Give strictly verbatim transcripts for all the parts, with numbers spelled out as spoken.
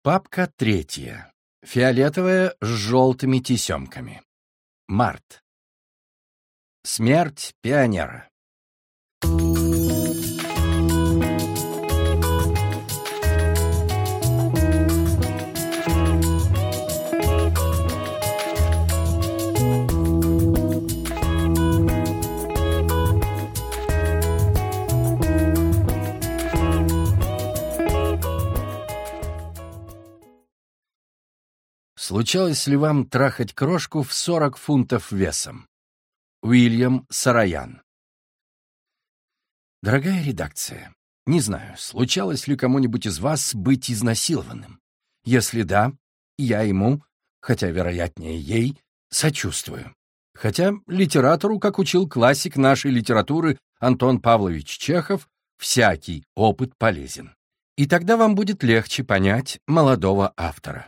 Папка третья. Фиолетовая с желтыми тесемками. Март. Смерть пионера. Случалось ли вам трахать крошку в сорок фунтов весом? Уильям Сараян. Дорогая редакция, не знаю, случалось ли кому-нибудь из вас быть изнасилованным. Если да, я ему, хотя, вероятнее, ей, сочувствую. Хотя литератору, как учил классик нашей литературы Антон Павлович Чехов, всякий опыт полезен. И тогда вам будет легче понять молодого автора.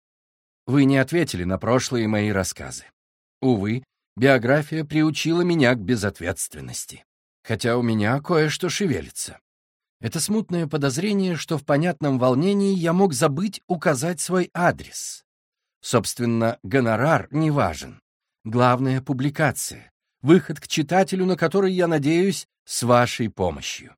Вы не ответили на прошлые мои рассказы. Увы, биография приучила меня к безответственности. Хотя у меня кое-что шевелится. Это смутное подозрение, что в понятном волнении я мог забыть указать свой адрес. Собственно, гонорар не важен. Главное — публикация, выход к читателю, на который, я надеюсь, с вашей помощью.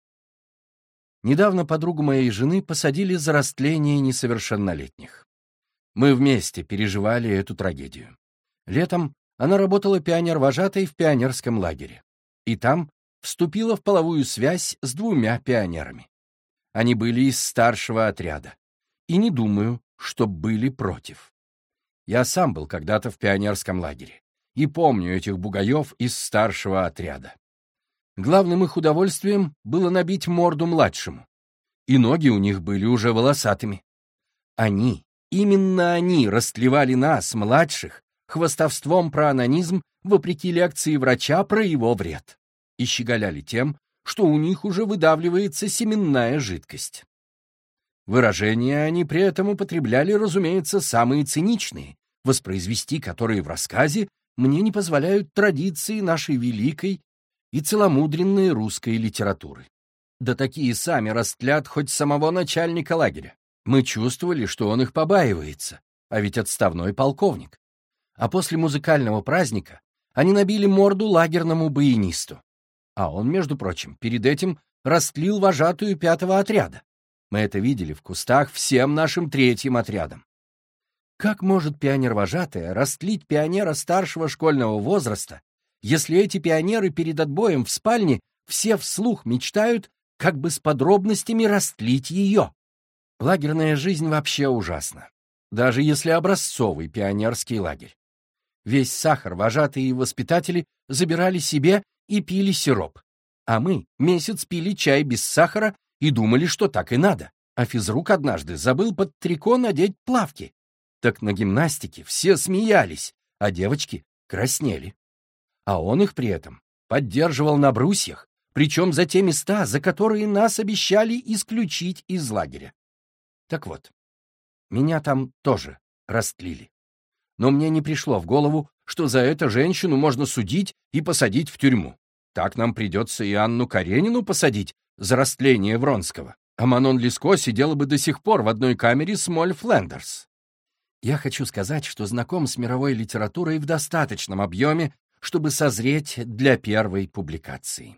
Недавно подругу моей жены посадили за растление несовершеннолетних. Мы вместе переживали эту трагедию. Летом она работала пионер-вожатой в пионерском лагере. И там вступила в половую связь с двумя пионерами. Они были из старшего отряда. И не думаю, что были против. Я сам был когда-то в пионерском лагере. И помню этих бугаев из старшего отряда. Главным их удовольствием было набить морду младшему. И ноги у них были уже волосатыми. Они... Именно они растлевали нас, младших, хвастовством про онанизм, вопреки лекции врача про его вред, и щеголяли тем, что у них уже выдавливается семенная жидкость. Выражения они при этом употребляли, разумеется, самые циничные, воспроизвести которые в рассказе мне не позволяют традиции нашей великой и целомудренной русской литературы. Да такие сами растлят хоть самого начальника лагеря. Мы чувствовали, что он их побаивается, а ведь отставной полковник. А после музыкального праздника они набили морду лагерному баянисту. А он, между прочим, перед этим растлил вожатую пятого отряда. Мы это видели в кустах всем нашим третьим отрядом. Как может пионер-вожатая растлить пионера старшего школьного возраста, если эти пионеры перед отбоем в спальне все вслух мечтают, как бы с подробностями растлить ее? Лагерная жизнь вообще ужасна, даже если образцовый пионерский лагерь. Весь сахар вожатые и воспитатели забирали себе и пили сироп, а мы месяц пили чай без сахара и думали, что так и надо, а физрук однажды забыл под трико надеть плавки. Так на гимнастике все смеялись, а девочки краснели. А он их при этом поддерживал на брусьях, причем за те места, за которые нас обещали исключить из лагеря. Так вот, меня там тоже растлили. Но мне не пришло в голову, что за это женщину можно судить и посадить в тюрьму. Так нам придется и Анну Каренину посадить за растление Вронского, а Манон Леско сидела бы до сих пор в одной камере с Моль Флендерс. Я хочу сказать, что знаком с мировой литературой в достаточном объеме, чтобы созреть для первой публикации.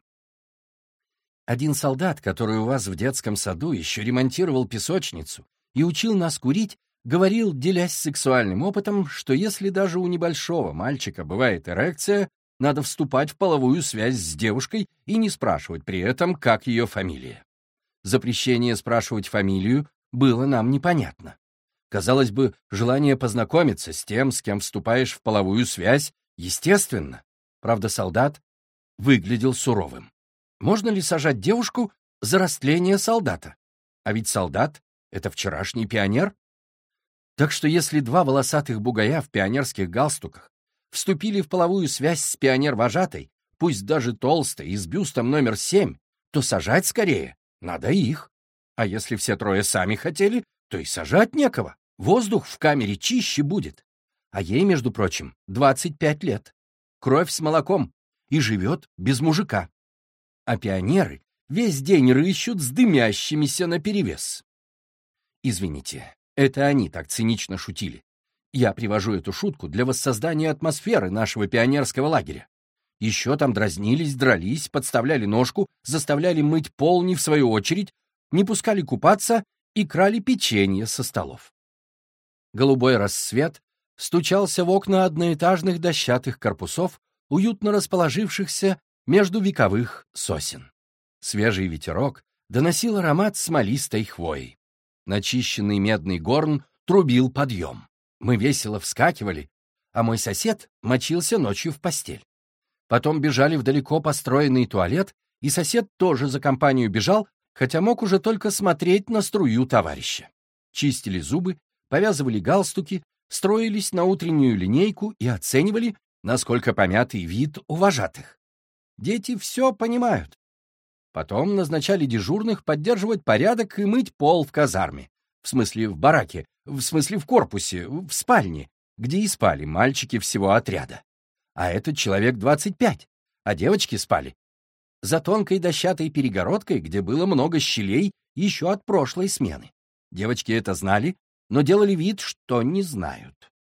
Один солдат, который у вас в детском саду еще ремонтировал песочницу и учил нас курить, говорил, делясь сексуальным опытом, что если даже у небольшого мальчика бывает эрекция, надо вступать в половую связь с девушкой и не спрашивать при этом, как ее фамилия. Запрещение спрашивать фамилию было нам непонятно. Казалось бы, желание познакомиться с тем, с кем вступаешь в половую связь, естественно. Правда, солдат выглядел суровым. Можно ли сажать девушку за растление солдата? А ведь солдат — это вчерашний пионер. Так что если два волосатых бугая в пионерских галстуках вступили в половую связь с пионер-вожатой, пусть даже толстой и с бюстом номер семь, то сажать скорее надо их. А если все трое сами хотели, то и сажать некого. Воздух в камере чище будет. А ей, между прочим, двадцать пять лет. Кровь с молоком. И живет без мужика. А пионеры весь день рыщут с дымящимися наперевес. Извините, Это они так цинично шутили. Я привожу эту шутку для воссоздания атмосферы нашего пионерского лагеря. Еще там дразнились, дрались, подставляли ножку, заставляли мыть пол не в свою очередь, не пускали купаться и крали печенье со столов. Голубой рассвет стучался в окна одноэтажных дощатых корпусов, уютно расположившихся между вековых сосен. Свежий ветерок доносил аромат смолистой хвои. Начищенный медный горн трубил подъем. Мы весело вскакивали, а мой сосед мочился ночью в постель. Потом бежали в далеко построенный туалет, и сосед тоже за компанию бежал, хотя мог уже только смотреть на струю товарища. Чистили зубы, повязывали галстуки, строились на утреннюю линейку и оценивали, насколько помятый вид у вожатых. Дети все понимают. Потом назначали дежурных поддерживать порядок и мыть пол в казарме. В смысле, в бараке, в смысле, в корпусе, в спальне, где и спали мальчики всего отряда. А этот человек двадцать пять, а девочки спали за тонкой дощатой перегородкой, где было много щелей еще от прошлой смены. Девочки это знали, но делали вид, что не знают.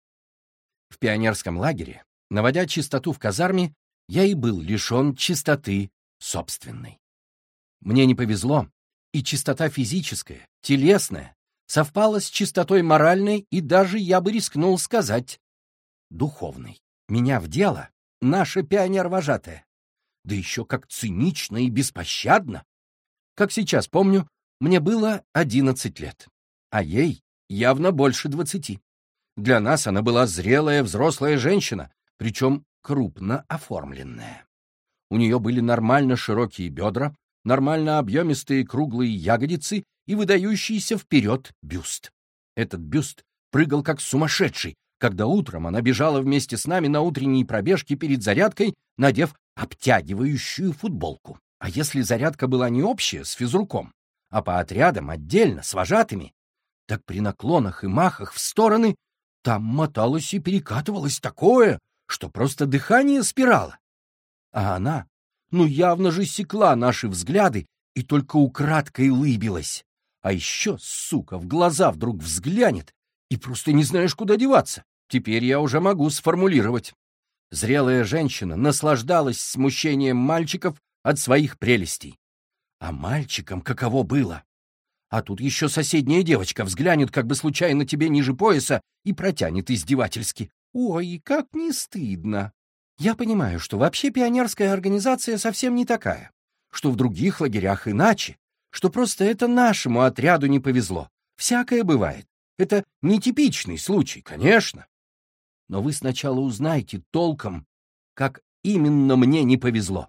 В пионерском лагере, наводя чистоту в казарме, я и был лишен чистоты собственной. Мне не повезло, и чистота физическая, телесная, совпала с чистотой моральной и даже, я бы рискнул сказать, духовной. Меня в дело наша пионер-вожатая. Да еще как цинично и беспощадно. Как сейчас помню, мне было одиннадцать лет, а ей явно больше двадцати. Для нас она была зрелая взрослая женщина, причем крупно оформленная. У нее были нормально широкие бедра, нормально объемистые круглые ягодицы и выдающийся вперед бюст. Этот бюст прыгал как сумасшедший, когда утром она бежала вместе с нами на утренние пробежки перед зарядкой, надев обтягивающую футболку. А если зарядка была не общая, с физруком, а по отрядам отдельно, с вожатыми, так при наклонах и махах в стороны там моталось и перекатывалось такое, что просто дыхание спирало. А она, ну явно же секла наши взгляды и только украдкой улыбилась. А еще, сука, в глаза вдруг взглянет, и просто не знаешь, куда деваться. Теперь я уже могу сформулировать. Зрелая женщина наслаждалась смущением мальчиков от своих прелестей. А мальчикам каково было? А тут еще соседняя девочка взглянет как бы случайно тебе ниже пояса и протянет издевательски. Ой, как не стыдно. Я понимаю, что вообще пионерская организация совсем не такая, что в других лагерях иначе, что просто это нашему отряду не повезло. Всякое бывает. Это нетипичный случай, конечно. Но вы сначала узнайте толком, как именно мне не повезло.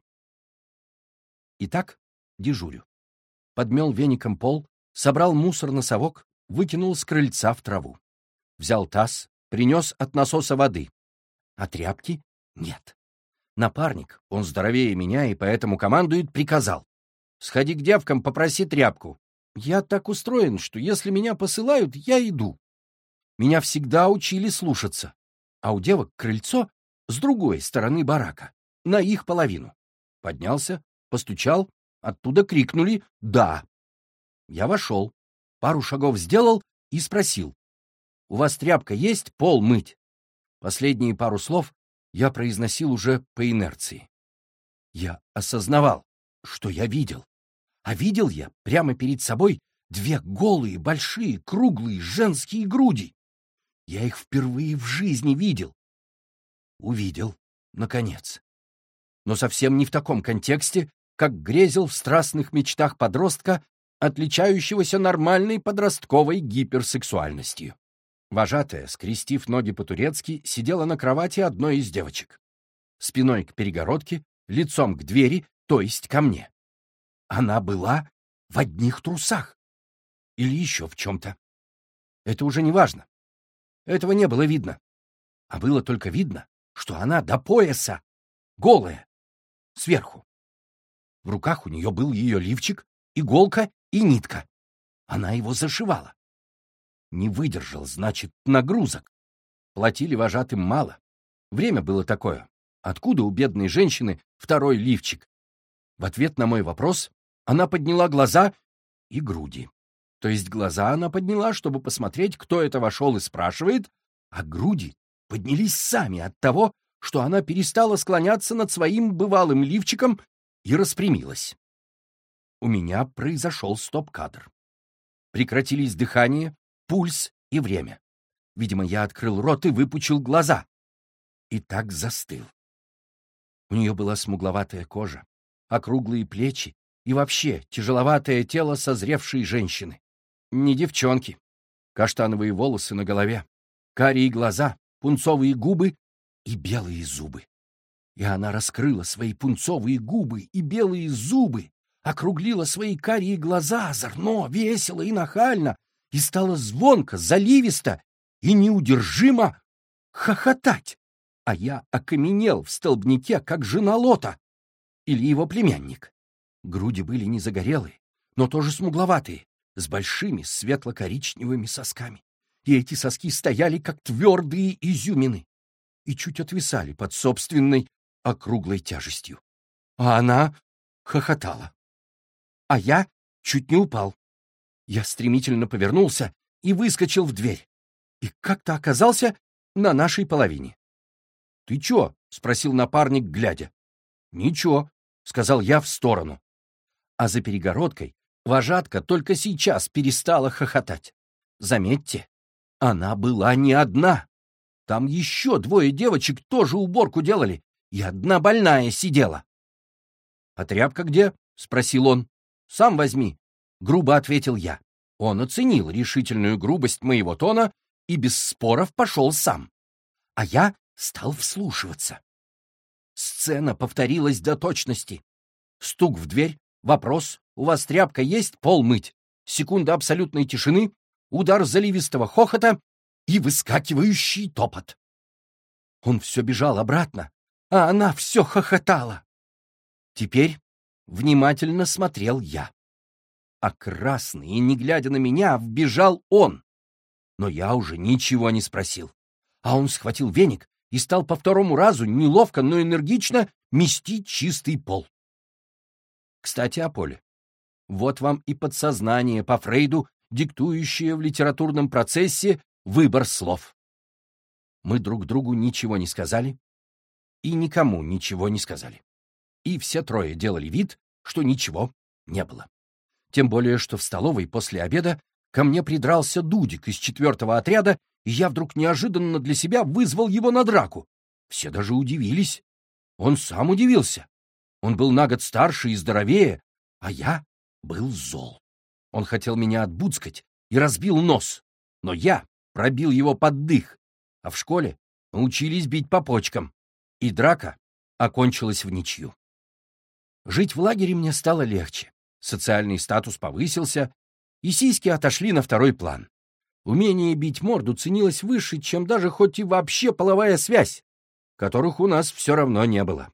Итак, дежурю. Подмел веником пол, собрал мусор на совок, выкинул с крыльца в траву. Взял таз, принес от насоса воды. А тряпки нет. Напарник, он здоровее меня и поэтому командует, приказал. Сходи к девкам, попроси тряпку. Я так устроен, что если меня посылают, я иду. Меня всегда учили слушаться. А у девок крыльцо с другой стороны барака, на их половину. Поднялся, постучал, оттуда крикнули «да». Я вошел, пару шагов сделал и спросил: «У вас тряпка есть пол мыть?» Последние пару слов я произносил уже по инерции. Я осознавал, что я видел. А видел я прямо перед собой две голые, большие, круглые женские груди. Я их впервые в жизни видел. Увидел, наконец. Но совсем не в таком контексте, как грезил в страстных мечтах подростка, отличающегося нормальной подростковой гиперсексуальностью. Вожатая, скрестив ноги по-турецки, сидела на кровати одной из девочек. Спиной к перегородке, лицом к двери, то есть ко мне. Она была в одних трусах. Или еще в чем-то. Это уже не важно. Этого не было видно. А было только видно, что она до пояса, голая, сверху. В руках у нее был ее лифчик, иголка и нитка. Она его зашивала. Не выдержал, значит, нагрузок. Платили вожатым мало. Время было такое. Откуда у бедной женщины второй лифчик? В ответ на мой вопрос она подняла глаза и груди. То есть глаза она подняла, чтобы посмотреть, кто это вошел и спрашивает, а груди поднялись сами от того, что она перестала склоняться над своим бывалым лифчиком и распрямилась. У меня произошел стоп-кадр. Прекратились дыхание, пульс и время. Видимо, я открыл рот и выпучил глаза. И так застыл. У нее была смугловатая кожа, округлые плечи и вообще тяжеловатое тело созревшей женщины. Не девчонки. Каштановые волосы на голове, карие глаза, пунцовые губы и белые зубы. И она раскрыла свои пунцовые губы и белые зубы, округлила свои карие глаза озорно, весело и нахально, и стала звонко, заливисто и неудержимо хохотать. А я окаменел в столбнике, как жена Лота или его племянник. Груди были не загорелые, но тоже смугловатые, с большими светло-коричневыми сосками. И эти соски стояли, как твердые изюмины, и чуть отвисали под собственной округлой тяжестью. А она хохотала. А я чуть не упал. Я стремительно повернулся и выскочил в дверь. И как-то оказался на нашей половине. — Ты чё? — спросил напарник, глядя. — Ничего, — сказал я в сторону. А за перегородкой вожатка только сейчас перестала хохотать. Заметьте, она была не одна. Там еще двое девочек тоже уборку делали, и одна больная сидела. — А тряпка где? — спросил он. — Сам возьми, — грубо ответил я. Он оценил решительную грубость моего тона и без споров пошел сам. А я стал вслушиваться. Сцена повторилась до точности. Стук в дверь, вопрос: «У вас тряпка есть? Пол мыть?» Секунда абсолютной тишины, удар заливистого хохота и выскакивающий топот. Он все бежал обратно, а она все хохотала. Теперь внимательно смотрел я. А красный, и не глядя на меня, вбежал он. Но я уже ничего не спросил. А он схватил веник и стал по второму разу неловко, но энергично мести чистый пол. Кстати, о поле. Вот вам и подсознание по Фрейду, диктующее в литературном процессе выбор слов. Мы друг другу ничего не сказали и никому ничего не сказали. И все трое делали вид, что ничего не было. Тем более, что в столовой после обеда ко мне придрался Дудик из четвертого отряда, и я вдруг неожиданно для себя вызвал его на драку. Все даже удивились. Он сам удивился. Он был на год старше и здоровее, а я был зол. Он хотел меня отбуцкать и разбил нос, но я пробил его под дых, а в школе научились бить по почкам, и драка окончилась в ничью. Жить в лагере мне стало легче, социальный статус повысился, и сиськи отошли на второй план. Умение бить морду ценилось выше, чем даже хоть и вообще половая связь, которых у нас все равно не было.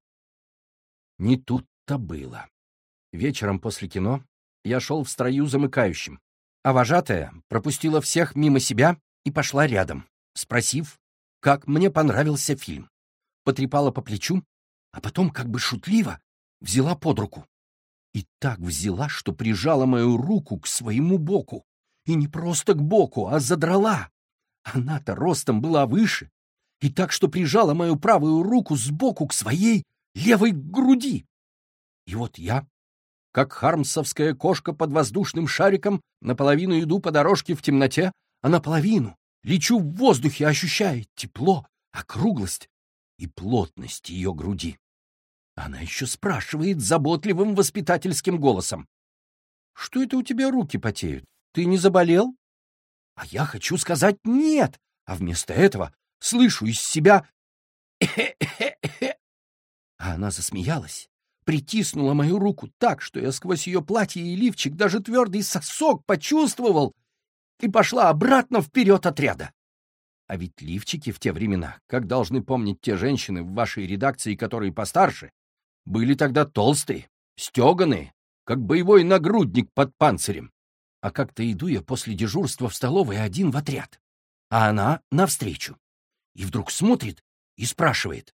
Не тут-то было. Вечером после кино я шел в строю замыкающим, а вожатая пропустила всех мимо себя и пошла рядом, спросив, как мне понравился фильм. Потрепала по плечу, а потом как бы шутливо взяла под руку. И так взяла, что прижала мою руку к своему боку. И не просто к боку, а задрала. Она-то ростом была выше. И так, что прижала мою правую руку сбоку к своей левой груди. И вот я, как хармсовская кошка под воздушным шариком, наполовину иду по дорожке в темноте, а наполовину лечу в воздухе, ощущая тепло, округлость и плотность ее груди. Она еще спрашивает заботливым воспитательским голосом: «Что это у тебя руки потеют? Ты не заболел?» А я хочу сказать «нет», а вместо этого слышу из себя «э-э-э-э». А она засмеялась, притиснула мою руку так, что я сквозь ее платье и лифчик даже твердый сосок почувствовал, и пошла обратно вперед отряда. А ведь лифчики в те времена, как должны помнить те женщины в вашей редакции, которые постарше, были тогда толстые, стеганые, как боевой нагрудник под панцирем. А как-то иду я после дежурства в столовой один в отряд, а она навстречу. И вдруг смотрит и спрашивает: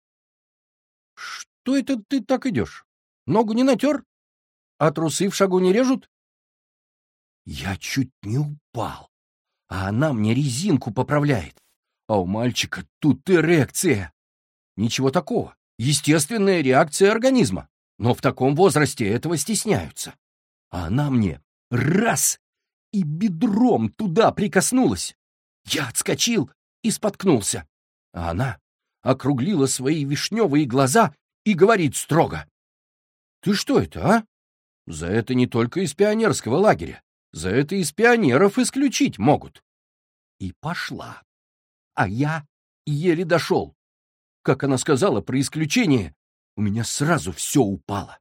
«Что это ты так идешь? Ногу не натер? А трусы в шагу не режут?» Я чуть не упал, а она мне резинку поправляет. А у мальчика тут эрекция. Ничего такого. Естественная реакция организма. Но в таком возрасте этого стесняются. А она мне раз и бедром туда прикоснулась. Я отскочил и споткнулся. А она округлила свои вишневые глаза и говорит строго: «Ты что это, а? За это не только из пионерского лагеря. За это из пионеров исключить могут». И пошла. А я еле дошел. Как она сказала про исключение, у меня сразу все упало.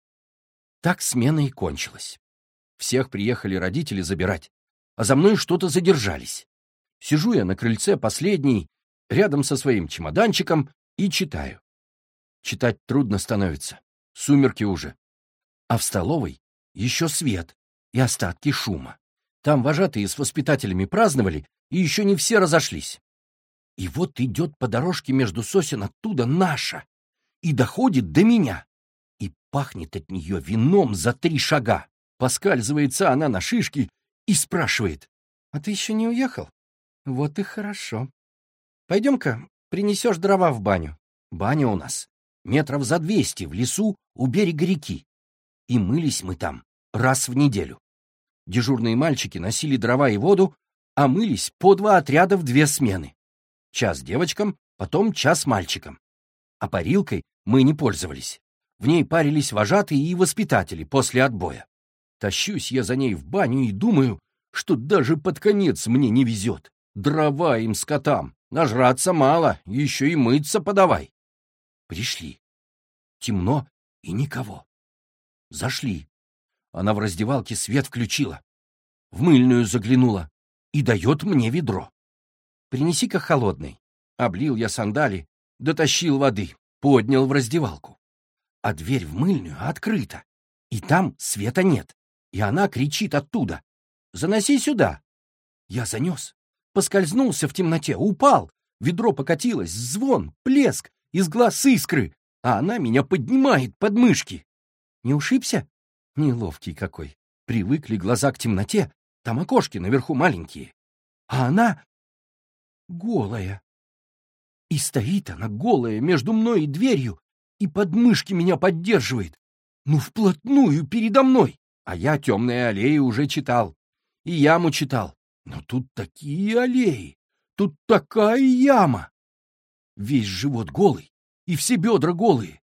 Так смена и кончилась. Всех приехали родители забирать, а за мной что-то задержались. Сижу я на крыльце последний, рядом со своим чемоданчиком, и читаю. Читать трудно становится, сумерки уже. А в столовой еще свет и остатки шума. Там вожатые с воспитателями праздновали, и еще не все разошлись. И вот идет по дорожке между сосен оттуда наша, и доходит до меня, и пахнет от нее вином за три шага. Поскальзывается она на шишке и спрашивает: «А ты еще не уехал? Вот и хорошо. Пойдем-ка, принесешь дрова в баню. Баня у нас метров за двести в лесу у берега реки. И мылись мы там раз в неделю. Дежурные мальчики носили дрова и воду, а мылись по два отряда в две смены. Час девочкам, потом час мальчикам. А парилкой мы не пользовались. В ней парились вожатые и воспитатели после отбоя. Тащусь я за ней в баню и думаю, что даже под конец мне не везет. Дрова им, скотам, нажраться мало, еще и мыться подавай. Пришли. Темно и никого. Зашли. Она в раздевалке свет включила. В мыльную заглянула и дает мне ведро. «Принеси-ка холодный». Облил я сандали, дотащил воды, поднял в раздевалку. А дверь в мыльную открыта, и там света нет. И она кричит оттуда: «Заноси сюда». Я занес, поскользнулся в темноте, упал. Ведро покатилось, звон, плеск, из глаз искры, а она меня поднимает под мышки. Не ушибся? Неловкий какой. Привыкли глаза к темноте, там окошки наверху маленькие. А она голая. И стоит она голая между мной и дверью, и под мышки меня поддерживает. Ну, вплотную передо мной. А я «Темные аллеи» уже читал. И яму читал. Но тут такие аллеи, тут такая яма. Весь живот голый, и все бедра голые.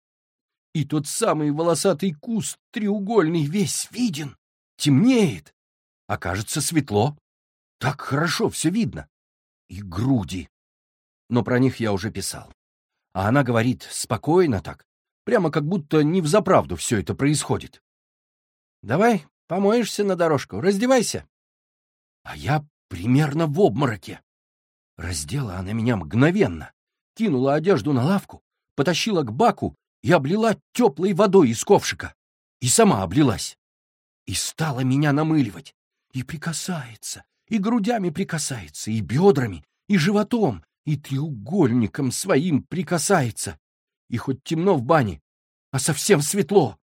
И тот самый волосатый куст треугольный весь виден. Темнеет, а кажется светло. Так хорошо все видно. И груди. Но про них я уже писал. А она говорит спокойно так, прямо как будто не взаправду все это происходит. «Давай помоешься на дорожку, раздевайся». А я примерно в обмороке. Раздела она меня мгновенно, кинула одежду на лавку, потащила к баку и облила теплой водой из ковшика. И сама облилась. И стала меня намыливать. И прикасается, и грудями прикасается, и бедрами, и животом, и треугольником своим прикасается. И хоть темно в бане, а совсем светло.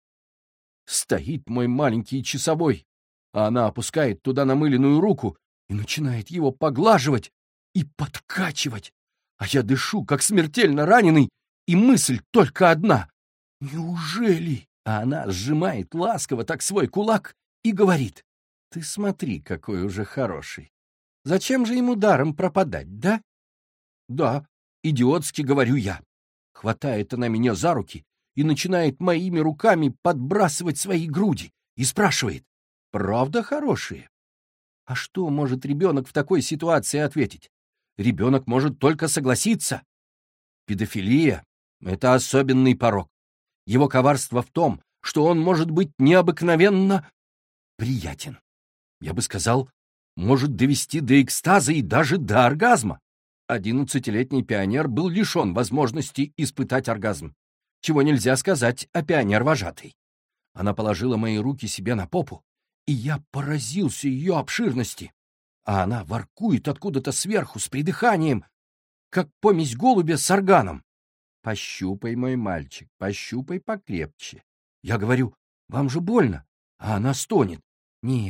Стоит мой маленький часовой, а она опускает туда намыленную руку и начинает его поглаживать и подкачивать. А я дышу, как смертельно раненый, и мысль только одна. Неужели? А она сжимает ласково так свой кулак и говорит: «Ты смотри, какой уже хороший. Зачем же ему даром пропадать, да?» «Да», — идиотски говорю я. Хватает она меня за руки и начинает моими руками подбрасывать свои груди и спрашивает: «Правда хорошие?» А что может ребенок в такой ситуации ответить? Ребенок может только согласиться. Педофилия — это особенный порок. Его коварство в том, что он может быть необыкновенно приятен. Я бы сказал, может довести до экстаза и даже до оргазма. Одиннадцатилетний пионер был лишен возможности испытать оргазм, чего нельзя сказать о пионер-вожатой. Она положила мои руки себе на попу, и я поразился ее обширности. А она воркует откуда-то сверху с придыханием, как помесь голубя с органом. «Пощупай, мой мальчик, пощупай покрепче». Я говорю: «Вам же больно?» А она стонет: «Нет,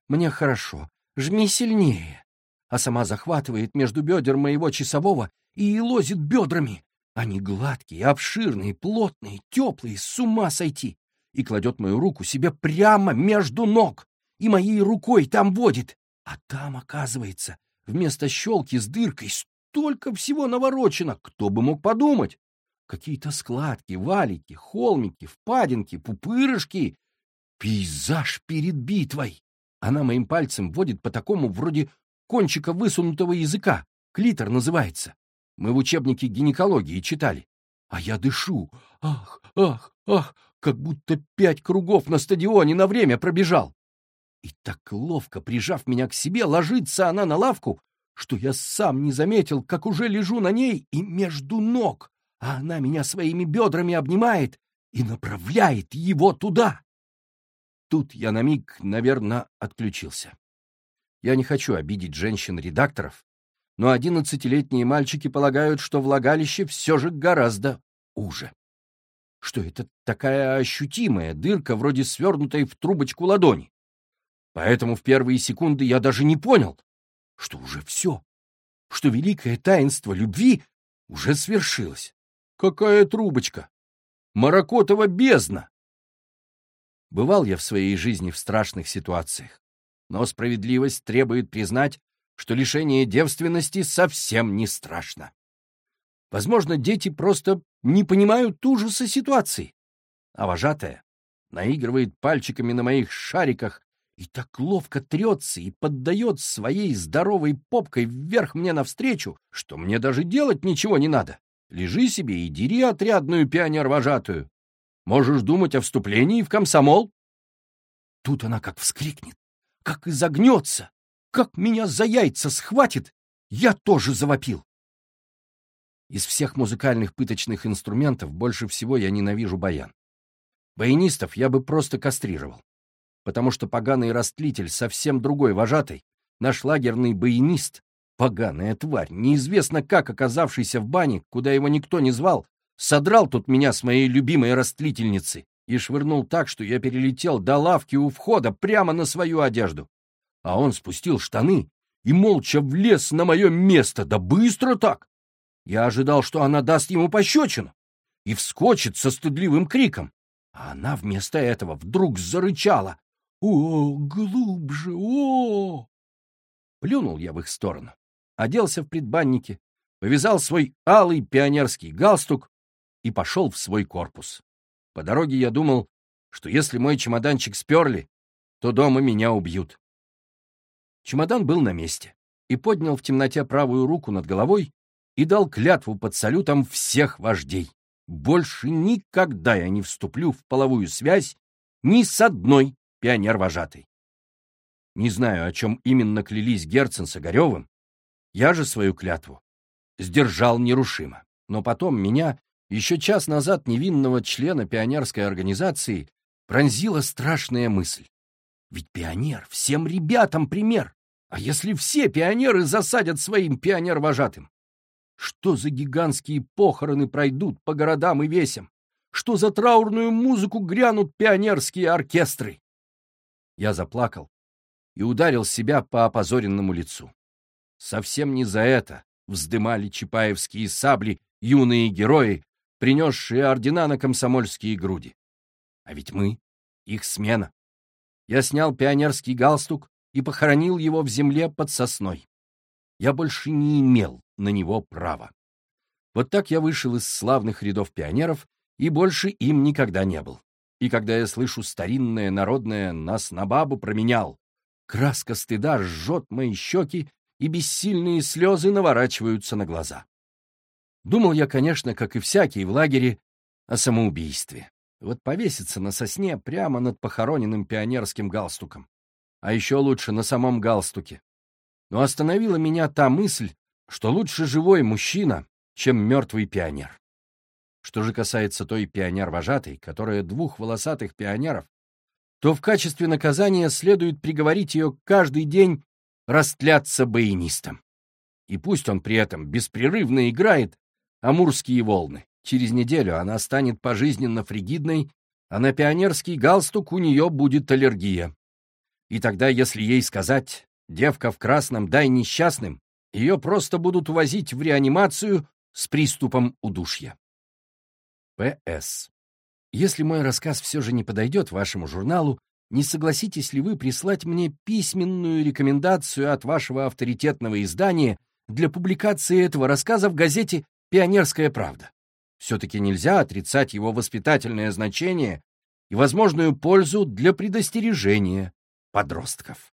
Мне хорошо, жми сильнее. А сама захватывает между бедер моего часового и лозит бедрами. Они гладкие, обширные, плотные, теплые, с ума сойти. И кладет мою руку себе прямо между ног. И моей рукой там водит. А там, оказывается, вместо щелки с дыркой столько всего наворочено. Кто бы мог подумать? Какие-то складки, валики, холмики, впадинки, пупырышки. Пейзаж перед битвой. Она моим пальцем водит по такому вроде кончика высунутого языка. Клитор называется. Мы в учебнике гинекологии читали. А я дышу. Ах, ах, ах, как будто пять кругов на стадионе на время пробежал. И так ловко, прижав меня к себе, ложится она на лавку, что я сам не заметил, как уже лежу на ней и между ног, а она меня своими бедрами обнимает и направляет его туда. Тут я на миг, наверное, отключился. Я не хочу обидеть женщин-редакторов, но одиннадцатилетние мальчики полагают, что влагалище все же гораздо уже. Что это такая ощутимая дырка, вроде свернутой в трубочку ладони. Поэтому в первые секунды я даже не понял, что уже все, что великое таинство любви уже свершилось. Какая трубочка? Маракотова бездна! Бывал я в своей жизни в страшных ситуациях, но справедливость требует признать, что лишение девственности совсем не страшно. Возможно, дети просто не понимают ужаса ситуации, а вожатая наигрывает пальчиками на моих шариках и так ловко трется и поддает своей здоровой попкой вверх мне навстречу, что мне даже делать ничего не надо. Лежи себе и дери отрядную пионер-вожатую. Можешь думать о вступлении в комсомол. Тут она как вскрикнет, как изогнется, как меня за яйца схватит. Я тоже завопил. Из всех музыкальных пыточных инструментов больше всего я ненавижу баян. Баянистов я бы просто кастрировал, потому что поганый растлитель совсем другой вожатой, наш лагерный баянист, поганая тварь, неизвестно как оказавшийся в бане, куда его никто не звал, содрал тут меня с моей любимой растлительницы и швырнул так, что я перелетел до лавки у входа прямо на свою одежду. А он спустил штаны и молча влез на мое место, да быстро так. Я ожидал, что она даст ему пощечину и вскочит со стыдливым криком, а она вместо этого вдруг зарычала. «О, глубже, о!» Плюнул я в их сторону, оделся в предбаннике, повязал свой алый пионерский галстук и пошел в свой корпус. По дороге я думал, что если мой чемоданчик сперли, то дома меня убьют. Чемодан был на месте и поднял в темноте правую руку над головой и дал клятву под салютом всех вождей. Больше никогда я не вступлю в половую связь ни с одной пионер-вожатой. Не знаю, о чем именно клялись Герцен с Огаревым. Я же свою клятву сдержал нерушимо. Но потом меня, еще час назад невинного члена пионерской организации, пронзила страшная мысль. Ведь пионер всем ребятам пример. А если все пионеры засадят своим пионер-вожатым? Что за гигантские похороны пройдут по городам и весям? Что за траурную музыку грянут пионерские оркестры? Я заплакал и ударил себя по опозоренному лицу. Совсем не за это вздымали чапаевские сабли юные герои, принесшие ордена на комсомольские груди. А ведь мы — их смена. Я снял пионерский галстук и похоронил его в земле под сосной. Я больше не имел на него права. Вот так я вышел из славных рядов пионеров и больше им никогда не был. И когда я слышу старинное народное «нас на бабу променял», краска стыда жжет мои щеки, и бессильные слезы наворачиваются на глаза. Думал я, конечно, как и всякий в лагере, о самоубийстве. Вот повеситься на сосне прямо над похороненным пионерским галстуком. А еще лучше на самом галстуке. Но остановила меня та мысль, что лучше живой мужчина, чем мертвый пионер. Что же касается той пионер-вожатой, которая двух волосатых пионеров, то в качестве наказания следует приговорить ее каждый день растляться баянистом. И пусть он при этом беспрерывно играет амурские волны. Через неделю она станет пожизненно фригидной, а на пионерский галстук у нее будет аллергия. И тогда, если ей сказать «девка в красном, дай несчастным», ее просто будут увозить в реанимацию с приступом удушья. П С Если мой рассказ все же не подойдет вашему журналу, не согласитесь ли вы прислать мне письменную рекомендацию от вашего авторитетного издания для публикации этого рассказа в газете «Пионерская правда»? Все-таки нельзя отрицать его воспитательное значение и возможную пользу для предостережения подростков.